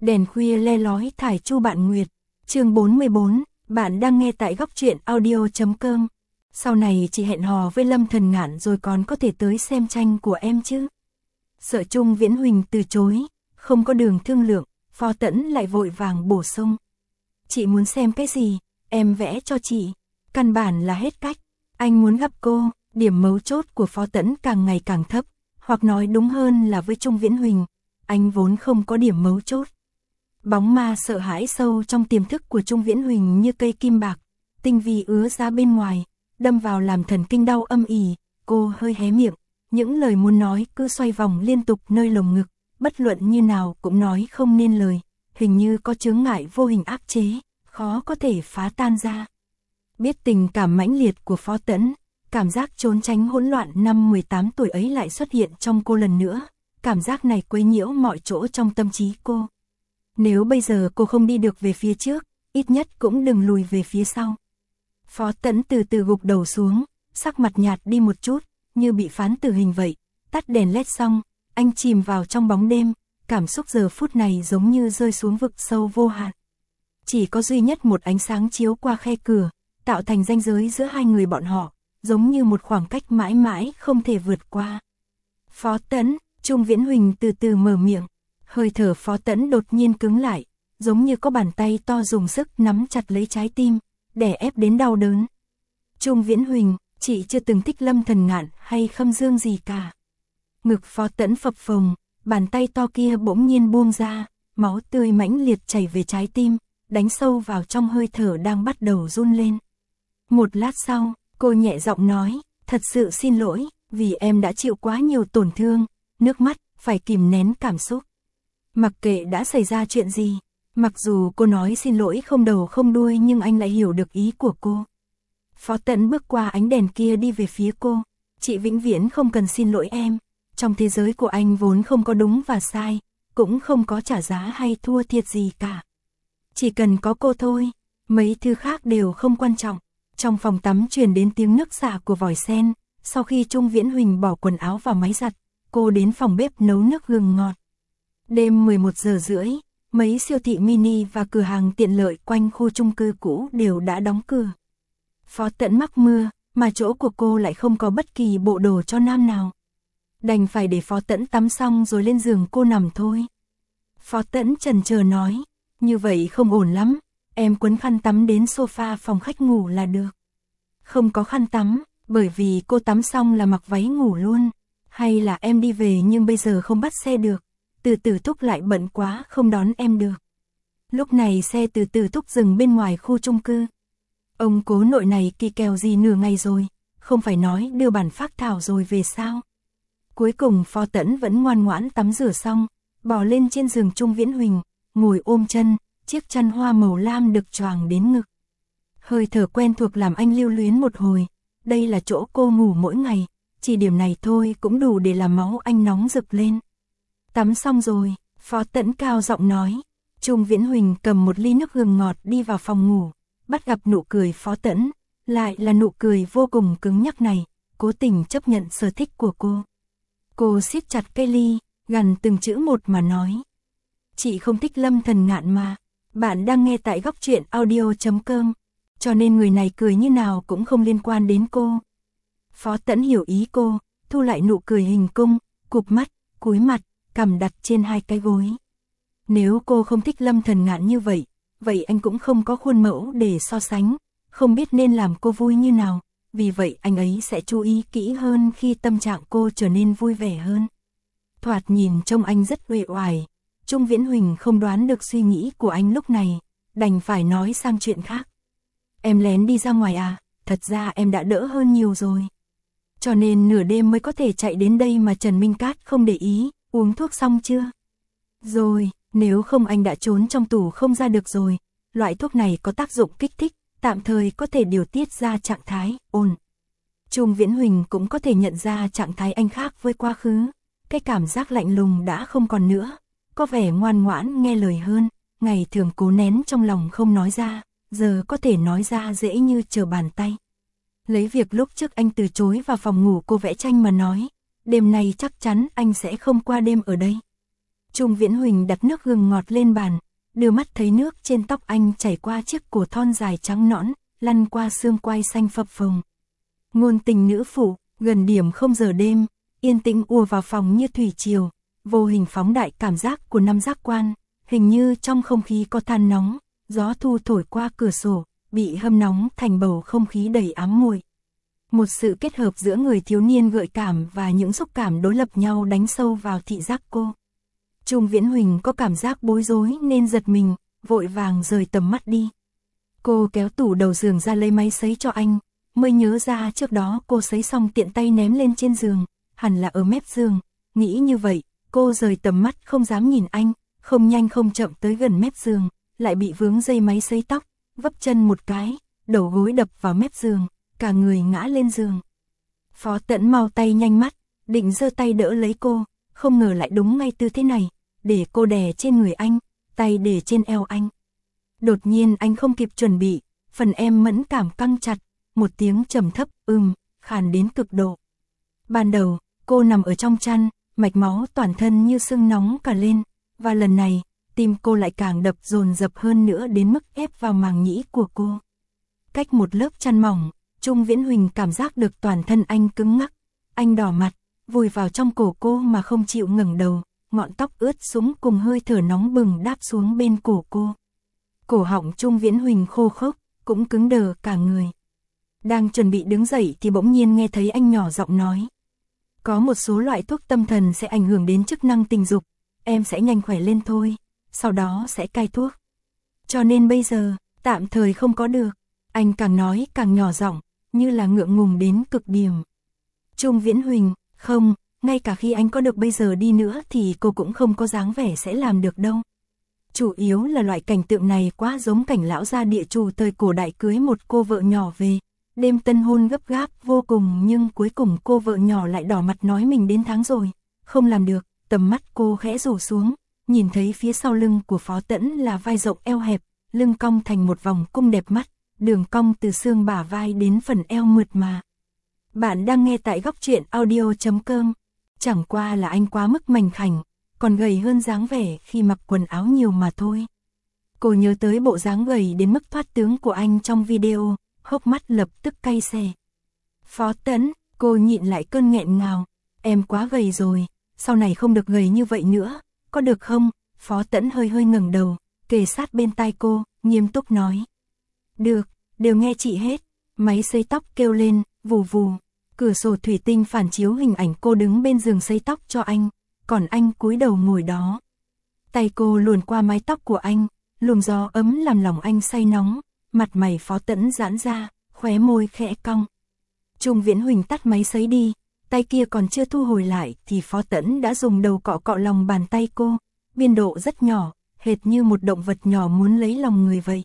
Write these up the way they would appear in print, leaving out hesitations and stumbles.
Đèn khuya le lói thải chu bạn nguyệt. Chương 44, bạn đang nghe tại góc truyện audio.com. Sau này chị hẹn hò với Lâm Thần Ngạn rồi còn có thể tới xem tranh của em chứ? Sợ Trung Viễn Huỳnh từ chối, không có đường thương lượng, Phó Tẫn lại vội vàng bổ sung. Chị muốn xem cái gì, em vẽ cho chị. Căn bản là hết cách. Anh muốn gặp cô. Điểm mấu chốt của Phó Tẫn càng ngày càng thấp, hoặc nói đúng hơn là với Trung Viễn Huỳnh, anh vốn không có điểm mấu chốt. Bóng ma sợ hãi sâu trong tiềm thức của Trung Viễn Huỳnh như cây kim bạc, tinh vi ứa ra bên ngoài, đâm vào làm thần kinh đau âm ỉ. Cô hơi hé miệng, những lời muốn nói cứ xoay vòng liên tục nơi lồng ngực, bất luận như nào cũng nói không nên lời, hình như có chướng ngại vô hình áp chế, khó có thể phá tan ra. Biết tình cảm mãnh liệt của Phó Tẫn, cảm giác trốn tránh hỗn loạn năm 18 tuổi ấy lại xuất hiện trong cô lần nữa, cảm giác này quấy nhiễu mọi chỗ trong tâm trí cô. Nếu bây giờ cô không đi được về phía trước, ít nhất cũng đừng lùi về phía sau. Phó Tẫn từ từ gục đầu xuống, sắc mặt nhạt đi một chút, như bị phán tử hình vậy. Tắt đèn led xong, anh chìm vào trong bóng đêm, cảm xúc giờ phút này giống như rơi xuống vực sâu vô hạn. Chỉ có duy nhất một ánh sáng chiếu qua khe cửa, tạo thành ranh giới giữa hai người bọn họ, giống như một khoảng cách mãi mãi không thể vượt qua. Phó Tẫn, Trung Viễn Huỳnh từ từ mở miệng, hơi thở Phó Tẫn đột nhiên cứng lại, giống như có bàn tay to dùng sức nắm chặt lấy trái tim, đè ép đến đau đớn. Trung Viễn Huỳnh, chị chưa từng thích Lâm Thần Ngạn hay Khâm Dương gì cả. Ngực Phó Tẫn phập phồng, bàn tay to kia bỗng nhiên buông ra, máu tươi mãnh liệt chảy về trái tim, đánh sâu vào trong hơi thở đang bắt đầu run lên. Một lát sau, cô nhẹ giọng nói, thật sự xin lỗi, vì em đã chịu quá nhiều tổn thương, nước mắt, phải kìm nén cảm xúc. Mặc kệ đã xảy ra chuyện gì, mặc dù cô nói xin lỗi không đầu không đuôi nhưng anh lại hiểu được ý của cô. Phó Tẫn bước qua ánh đèn kia đi về phía cô, chị vĩnh viễn không cần xin lỗi em, trong thế giới của anh vốn không có đúng và sai, cũng không có trả giá hay thua thiệt gì cả. Chỉ cần có cô thôi, mấy thứ khác đều không quan trọng. Trong phòng tắm truyền đến tiếng nước xả của vòi sen, sau khi Trung Viễn Huỳnh bỏ quần áo vào máy giặt, cô đến phòng bếp nấu nước gừng ngọt. Đêm 11 giờ rưỡi, mấy siêu thị mini và cửa hàng tiện lợi quanh khu chung cư cũ đều đã đóng cửa. Phó Tẫn mắc mưa, mà chỗ của cô lại không có bất kỳ bộ đồ cho nam nào. Đành phải để Phó Tẫn tắm xong rồi lên giường cô nằm thôi. Phó Tẫn chần chờ nói, như vậy không ổn lắm, em quấn khăn tắm đến sofa phòng khách ngủ là được. Không có khăn tắm, bởi vì cô tắm xong là mặc váy ngủ luôn. Hay là em đi về nhưng bây giờ không bắt xe được, từ từ thúc lại bận quá không đón em được. Lúc này xe từ từ thúc dừng bên ngoài khu chung cư. Ông cố nội này kỳ kèo gì nửa ngày rồi, không phải nói đưa bản phác thảo rồi về sao. Cuối cùng Phó Tẫn vẫn ngoan ngoãn tắm rửa xong, bò lên trên giường Trung Viễn Huỳnh, ngồi ôm chân, chiếc chăn hoa màu lam được choàng đến ngực. Hơi thở quen thuộc làm anh lưu luyến một hồi, đây là chỗ cô ngủ mỗi ngày, chỉ điểm này thôi cũng đủ để làm máu anh nóng rực lên. Tắm xong rồi, Phó Tẫn cao giọng nói. Trung Viễn Huỳnh cầm một ly nước gừng ngọt đi vào phòng ngủ, bắt gặp nụ cười Phó Tẫn, lại là nụ cười vô cùng cứng nhắc này, cố tình chấp nhận sở thích của cô. Cô siết chặt cây ly, gằn từng chữ một mà nói. Chị không thích Lâm Thần Ngạn mà, bạn đang nghe tại góc truyện audio.com, cho nên người này cười như nào cũng không liên quan đến cô. Phó Tẫn hiểu ý cô, thu lại nụ cười hình cung, cụp mắt, cúi mặt, cằm đặt trên hai cái gối. Nếu cô không thích Lâm Thần Ngạn như vậy, vậy anh cũng không có khuôn mẫu để so sánh, không biết nên làm cô vui như nào, vì vậy anh ấy sẽ chú ý kỹ hơn khi tâm trạng cô trở nên vui vẻ hơn. Thoạt nhìn trông anh rất uể oải, Trung Viễn Huỳnh không đoán được suy nghĩ của anh lúc này, đành phải nói sang chuyện khác. Em lén đi ra ngoài à, thật ra em đã đỡ hơn nhiều rồi. Cho nên nửa đêm mới có thể chạy đến đây mà Trần Minh Cát không để ý, uống thuốc xong chưa? Rồi, nếu không anh đã trốn trong tủ không ra được rồi, loại thuốc này có tác dụng kích thích, tạm thời có thể điều tiết ra trạng thái ổn. Trung Viễn Huỳnh cũng có thể nhận ra trạng thái anh khác với quá khứ, cái cảm giác lạnh lùng đã không còn nữa, có vẻ ngoan ngoãn nghe lời hơn, ngày thường cố nén trong lòng không nói ra, giờ có thể nói ra dễ như trở bàn tay. Lấy việc lúc trước anh từ chối vào phòng ngủ cô vẽ tranh mà nói, đêm nay chắc chắn anh sẽ không qua đêm ở đây. Trung Viễn Huỳnh đặt nước gừng ngọt lên bàn, đưa mắt thấy nước trên tóc anh chảy qua chiếc cổ thon dài trắng nõn, lăn qua xương quai xanh phập phồng. Ngôn tình nữ phụ, gần điểm 0 giờ đêm, yên tĩnh ùa vào phòng như thủy triều, vô hình phóng đại cảm giác của năm giác quan, hình như trong không khí có than nóng, gió thu thổi qua cửa sổ, bị hâm nóng thành bầu không khí đầy ám muội. Một sự kết hợp giữa người thiếu niên gợi cảm và những xúc cảm đối lập nhau đánh sâu vào thị giác cô. Trung Viễn Huỳnh có cảm giác bối rối nên giật mình, vội vàng rời tầm mắt đi. Cô kéo tủ đầu giường ra lấy máy sấy cho anh, mới nhớ ra trước đó cô sấy xong tiện tay ném lên trên giường, hẳn là ở mép giường. Nghĩ như vậy, cô rời tầm mắt không dám nhìn anh, không nhanh không chậm tới gần mép giường, lại bị vướng dây máy sấy tóc, vấp chân một cái, đầu gối đập vào mép giường, cả người ngã lên giường. Phó Tẫn mau tay nhanh mắt, định giơ tay đỡ lấy cô, không ngờ lại đúng ngay tư thế này, để cô đè trên người anh, tay để trên eo anh. Đột nhiên anh không kịp chuẩn bị, phần em mẫn cảm căng chặt, một tiếng trầm thấp, khàn đến cực độ. Ban đầu, cô nằm ở trong chăn, mạch máu toàn thân như sưng nóng cả lên, và lần này, tim cô lại càng đập dồn dập hơn nữa đến mức ép vào màng nhĩ của cô. Cách một lớp chăn mỏng, Trung Viễn Huỳnh cảm giác được toàn thân anh cứng ngắc, anh đỏ mặt, vùi vào trong cổ cô mà không chịu ngẩng đầu, ngọn tóc ướt sũng cùng hơi thở nóng bừng đáp xuống bên cổ cô. Cổ họng Trung Viễn Huỳnh khô khốc, cũng cứng đờ cả người. Đang chuẩn bị đứng dậy thì bỗng nhiên nghe thấy anh nhỏ giọng nói. Có một số loại thuốc tâm thần sẽ ảnh hưởng đến chức năng tình dục, em sẽ nhanh khỏe lên thôi, sau đó sẽ cai thuốc. Cho nên bây giờ, tạm thời không có được. Anh càng nói càng nhỏ giọng, như là ngượng ngùng đến cực điểm. Trung Viễn Huỳnh, không, ngay cả khi anh có được bây giờ đi nữa thì cô cũng không có dáng vẻ sẽ làm được đâu. Chủ yếu là loại cảnh tượng này quá giống cảnh lão gia địa chủ thời cổ đại cưới một cô vợ nhỏ về. Đêm tân hôn gấp gáp vô cùng nhưng cuối cùng cô vợ nhỏ lại đỏ mặt nói mình đến tháng rồi. Không làm được, tầm mắt cô khẽ rủ xuống, nhìn thấy phía sau lưng của Phó Tẫn là vai rộng eo hẹp, lưng cong thành một vòng cung đẹp mắt, đường cong từ xương bả vai đến phần eo mượt mà. Bạn đang nghe tại góc truyện audio.com. Chẳng qua là anh quá mức mảnh khảnh, còn gầy hơn dáng vẻ khi mặc quần áo nhiều mà thôi. Cô nhớ tới bộ dáng gầy đến mức thoát tướng của anh trong video, hốc mắt lập tức cay xè. Phó Tẫn, cô nhịn lại cơn nghẹn ngào, em quá gầy rồi, sau này không được gầy như vậy nữa, có được không? Phó Tẫn hơi hơi ngẩng đầu, kề sát bên tai cô, nghiêm túc nói. Được, đều nghe chị hết. Máy sấy tóc kêu lên, vù vù. Cửa sổ thủy tinh phản chiếu hình ảnh cô đứng bên giường sấy tóc cho anh, còn anh cúi đầu ngồi đó. Tay cô luồn qua mái tóc của anh, luồng gió ấm làm lòng anh say nóng, mặt mày Phó Tẫn giãn ra, khóe môi khẽ cong. Trung Viễn Huỳnh tắt máy sấy đi, tay kia còn chưa thu hồi lại thì Phó Tẫn đã dùng đầu cọ cọ lòng bàn tay cô, biên độ rất nhỏ, hệt như một động vật nhỏ muốn lấy lòng người vậy.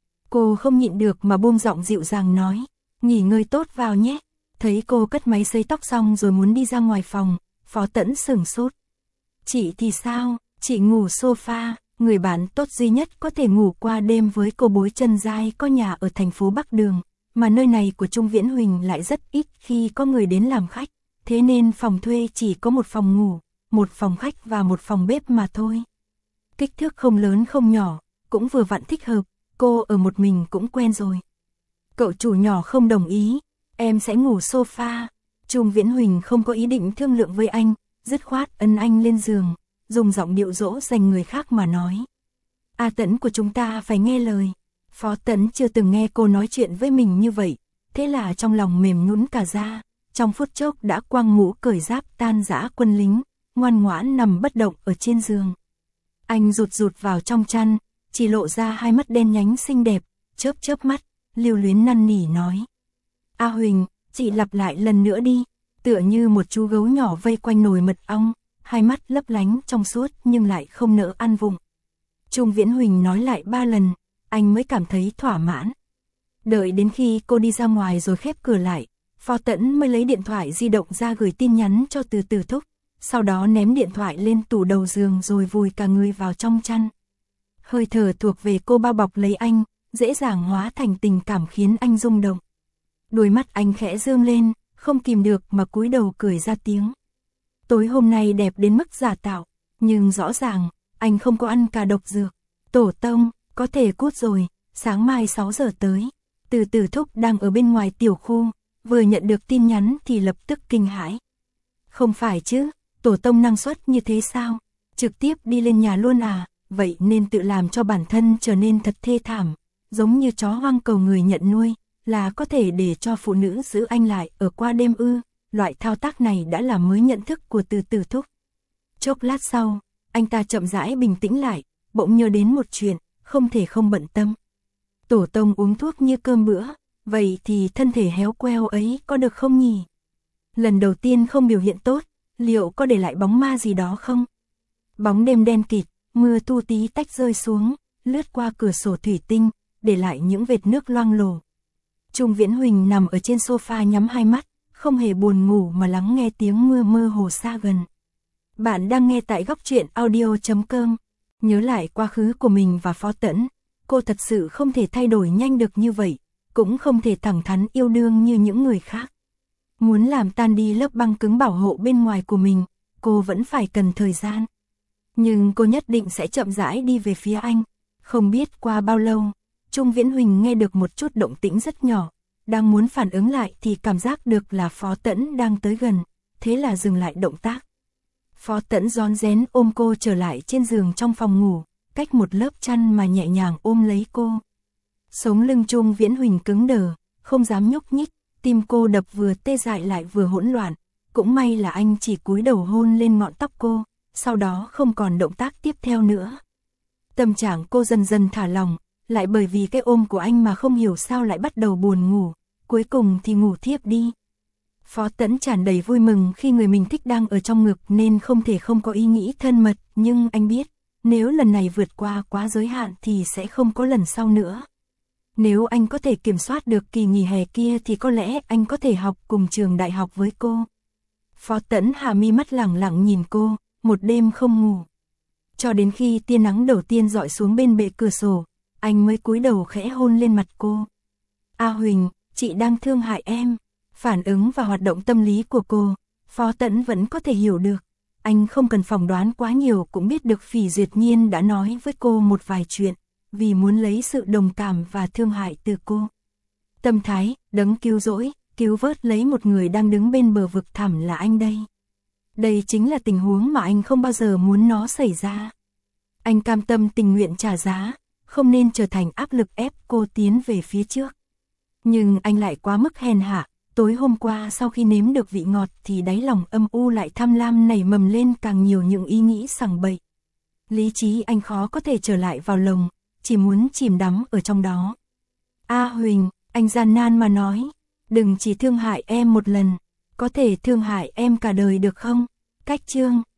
Cô không nhịn được mà buông giọng dịu dàng nói, nghỉ ngơi tốt vào nhé. Thấy cô cất máy sấy tóc xong rồi muốn đi ra ngoài phòng, Phó Tẫn sửng sốt. Chị thì sao, chị ngủ sofa, người bạn tốt duy nhất có thể ngủ qua đêm với cô bối chân dai có nhà ở thành phố Bắc Đường, mà nơi này của Trung Viễn Huỳnh lại rất ít khi có người đến làm khách, thế nên phòng thuê chỉ có một phòng ngủ, một phòng khách và một phòng bếp mà thôi. Kích thước không lớn không nhỏ, cũng vừa vặn thích hợp, cô ở một mình cũng quen rồi. Cậu chủ nhỏ không đồng ý, em sẽ ngủ sofa. Trung Viễn Huỳnh không có ý định thương lượng với anh, dứt khoát ấn anh lên giường, dùng giọng điệu dỗ dành người khác mà nói. A Tẫn của chúng ta phải nghe lời. Phó Tẫn chưa từng nghe cô nói chuyện với mình như vậy, thế là trong lòng mềm nhũn cả ra, trong phút chốc đã quăng mũ cởi giáp tan rã quân lính, ngoan ngoãn nằm bất động ở trên giường. Anh rụt rụt vào trong chăn, chỉ lộ ra hai mắt đen nhánh xinh đẹp, chớp chớp mắt, lưu luyến năn nỉ nói. A Huỳnh, chị lặp lại lần nữa đi, tựa như một chú gấu nhỏ vây quanh nồi mật ong, hai mắt lấp lánh trong suốt nhưng lại không nỡ ăn vụng. Trung Viễn Huỳnh nói lại 3 lần, anh mới cảm thấy thỏa mãn. Đợi đến khi cô đi ra ngoài rồi khép cửa lại, Phó Tẫn mới lấy điện thoại di động ra gửi tin nhắn cho Từ Từ thúc, sau đó ném điện thoại lên tủ đầu giường rồi vùi cả người vào trong chăn. Hơi thở thuộc về cô bao bọc lấy anh, dễ dàng hóa thành tình cảm khiến anh rung động. Đôi mắt anh khẽ dương lên, không kìm được mà cúi đầu cười ra tiếng. Tối hôm nay đẹp đến mức giả tạo, Nhưng rõ ràng, anh không có ăn cả độc dược. Tổ tông, có thể cút rồi, sáng mai 6 giờ tới. Từ Từ thúc đang ở bên ngoài tiểu khu, vừa nhận được tin nhắn thì lập tức kinh hãi. Không phải chứ, tổ tông năng suất như thế sao? Trực tiếp đi lên nhà luôn à? Vậy nên tự làm cho bản thân trở nên thật thê thảm, giống như chó hoang cầu người nhận nuôi, là có thể để cho phụ nữ giữ anh lại ở qua đêm ư? Loại thao tác này đã là mới nhận thức của Từ Từ thúc. Chốc lát sau, anh ta chậm rãi bình tĩnh lại, bỗng nhớ đến một chuyện, không thể không bận tâm. Tổ tông uống thuốc như cơm bữa, vậy thì thân thể héo queo ấy có được không nhỉ? Lần đầu tiên không biểu hiện tốt, liệu có để lại bóng ma gì đó không? Bóng đêm đen kịt, mưa tu tí tách rơi xuống, lướt qua cửa sổ thủy tinh, để lại những vệt nước loang lổ. Trung Viễn Huỳnh nằm ở trên sofa nhắm hai mắt, không hề buồn ngủ mà lắng nghe tiếng mưa mơ hồ xa gần. Bạn đang nghe tại góc truyện audio.com. Nhớ lại quá khứ của mình và Phó Tẫn, cô thật sự không thể thay đổi nhanh được như vậy, cũng không thể thẳng thắn yêu đương như những người khác. Muốn làm tan đi lớp băng cứng bảo hộ bên ngoài của mình, cô vẫn phải cần thời gian. Nhưng cô nhất định sẽ chậm rãi đi về phía anh. Không biết qua bao lâu, Trung Viễn Huỳnh nghe được một chút động tĩnh rất nhỏ, đang muốn phản ứng lại thì cảm giác được là Phó Tẫn đang tới gần, thế là dừng lại động tác. Phó Tẫn rón rén ôm cô trở lại trên giường trong phòng ngủ, cách một lớp chăn mà nhẹ nhàng ôm lấy cô. Sống lưng Trung Viễn Huỳnh cứng đờ, không dám nhúc nhích, tim cô đập vừa tê dại lại vừa hỗn loạn. Cũng may là anh chỉ cúi đầu hôn lên ngọn tóc cô, sau đó không còn động tác tiếp theo nữa. Tâm trạng cô dần dần thả lỏng, lại bởi vì cái ôm của anh mà không hiểu sao lại bắt đầu buồn ngủ, cuối cùng thì ngủ thiếp đi. Phó Tẫn tràn đầy vui mừng khi người mình thích đang ở trong ngực nên không thể không có ý nghĩ thân mật, nhưng anh biết, nếu lần này vượt qua quá giới hạn thì sẽ không có lần sau nữa. Nếu anh có thể kiểm soát được kỳ nghỉ hè kia thì có lẽ anh có thể học cùng trường đại học với cô. Phó Tẫn hạ mi mắt lẳng lặng nhìn cô, một đêm không ngủ. Cho đến khi tia nắng đầu tiên rọi xuống bên bệ cửa sổ, anh mới cúi đầu khẽ hôn lên mặt cô. A Huỳnh, chị đang thương hại em. Phản ứng và hoạt động tâm lý của cô, Phó Tẫn vẫn có thể hiểu được. Anh không cần phỏng đoán quá nhiều cũng biết được Phỉ Duyệt Nhiên đã nói với cô một vài chuyện, vì muốn lấy sự đồng cảm và thương hại từ cô. Tâm thái, đấng cứu rỗi, cứu vớt lấy một người đang đứng bên bờ vực thẳm là anh đây. Đây chính là tình huống mà anh không bao giờ muốn nó xảy ra. Anh cam tâm tình nguyện trả giá, không nên trở thành áp lực ép cô tiến về phía trước. Nhưng anh lại quá mức hèn hạ. Tối hôm qua sau khi nếm được vị ngọt thì đáy lòng âm u lại tham lam nảy mầm lên càng nhiều những ý nghĩ sằng bậy. Lý trí anh khó có thể trở lại vào lồng, chỉ muốn chìm đắm ở trong đó. A Huỳnh, anh gian nan mà nói, đừng chỉ thương hại em một lần, có thể thương hại em cả đời được không? Cách chương